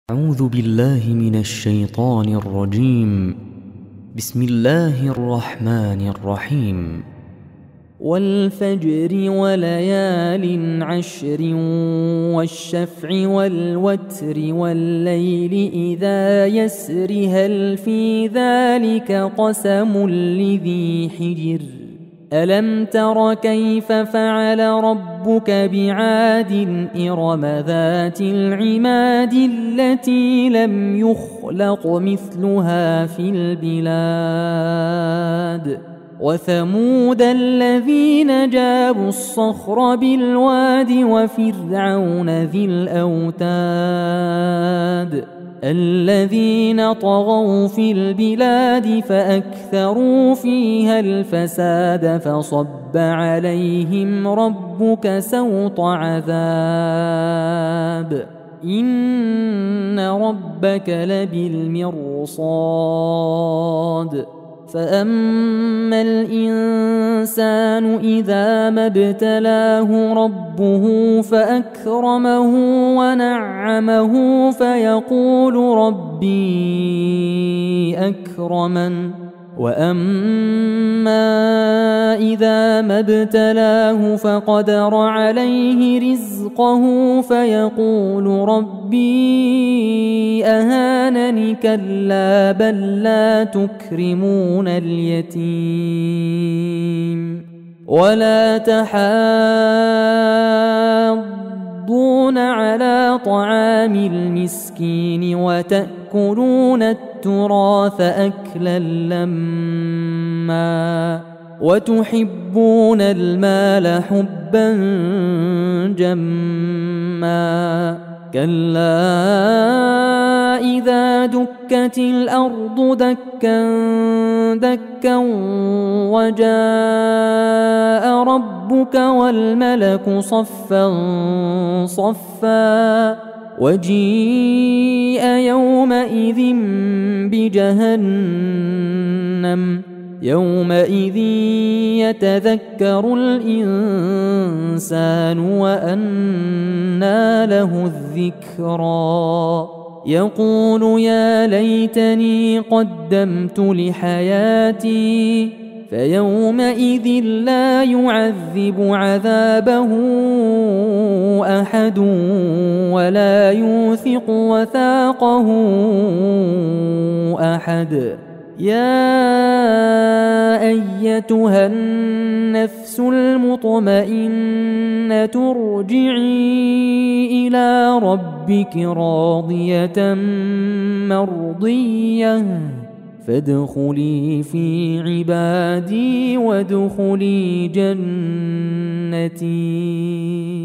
أعوذ بالله من الشيطان الرجيم. بسم الله الرحمن الرحيم. والفجر وليال عشر والشفع والوتر والليل إذا يسر هل في ذلك قسم لذي حجر ألم تر كيف فعل ربك بعاد إرم ذات العماد التي لم يخلق مثلها في البلاد وثمود الذين جابوا الصخر بالواد وفرعون ذي الأوتاد الذين طغوا في البلاد فأكثروا فيها الفساد فصب عليهم ربك سوط عذاب إن ربك لبالمرصاد فأما الإنسان إذا ما ابتلاه ربه فأكرمه ونعمه فيقول ربي أكرمن وأما إذا ما ابتلاه فقدر عليه رزقه فيقول ربي أهانن كلا بل لا تكرمون اليتيم ولا تحاضون على طعام المسكين وتأكلون التراث أكلا لما وتحبون المال حبا جما كلا إذا دكت الأرض دكا دكا وجاء ربك والملك صفا صفا وجيء يومئذ بجهنم يومئذ يتذكر الإنسان وأنى له الذكرى يقول يا ليتني قدمت لحياتي فيومئذ لا يعذب عذابه أحد ولا يوثق وثاقه أحد يا أيتها النفس المطمئنة ارجعي إلى ربك راضية مرضية فادخلي في عبادي وادخلي جنتي.